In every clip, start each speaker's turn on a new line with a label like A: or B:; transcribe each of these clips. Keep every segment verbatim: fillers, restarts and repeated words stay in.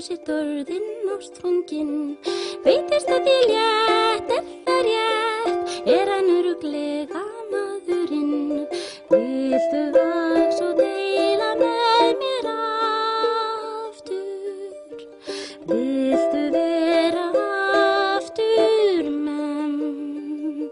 A: sitt orðinn ástfanginn. Veitist að þið létt, er það rétt, er hann örugglega maðurinn. Viltu vax og deila með mér aftur? Viltu vera aftur menn?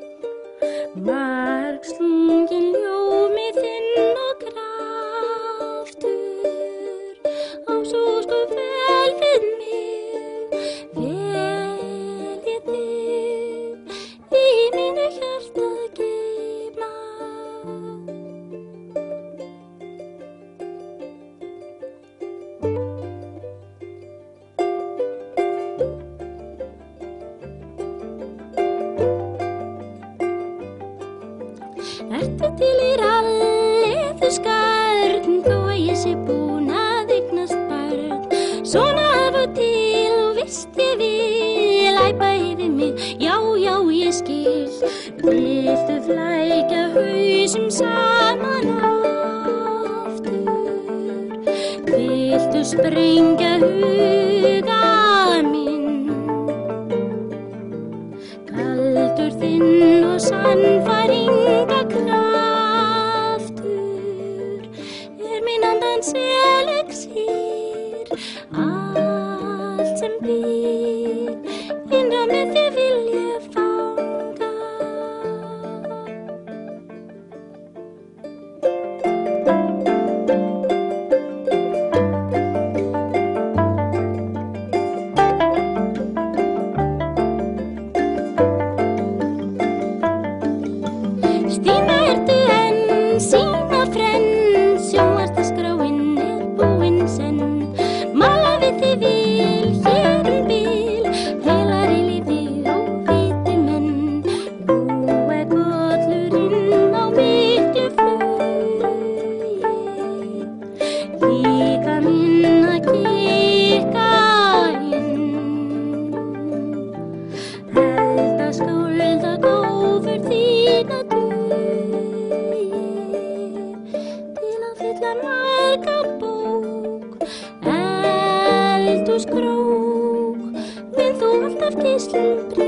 A: Margslungin ljómi þinn og kraftur, á svo sko vel við mig, veljið þig í mínu hjarta geyma. Ertu til í rallið skarn, þó að ég sé búin að eignast barn? Svona af og til og víst ég vil æpa yfir mig, já, já, ég skil. Viltu flækja hausum saman aftur? Viltu sprengja huga minn? Kaldur þinn og sannfæringa kraftur er minn andans elixír. Allt sem býr innra með þér vil ég fanga. Stína, ertu enn sína frenn? Sjónvarpsskráin er búin senn. Mala við þig vil, hér um bil, heilar í lífi óviti menn. Nú er kollurinn á miklu flugi, líka minn að kikka inn. Held að skálda gófur þína dugi til að fylla marga bók. Eldhúskrók, mun þú alltaf geislum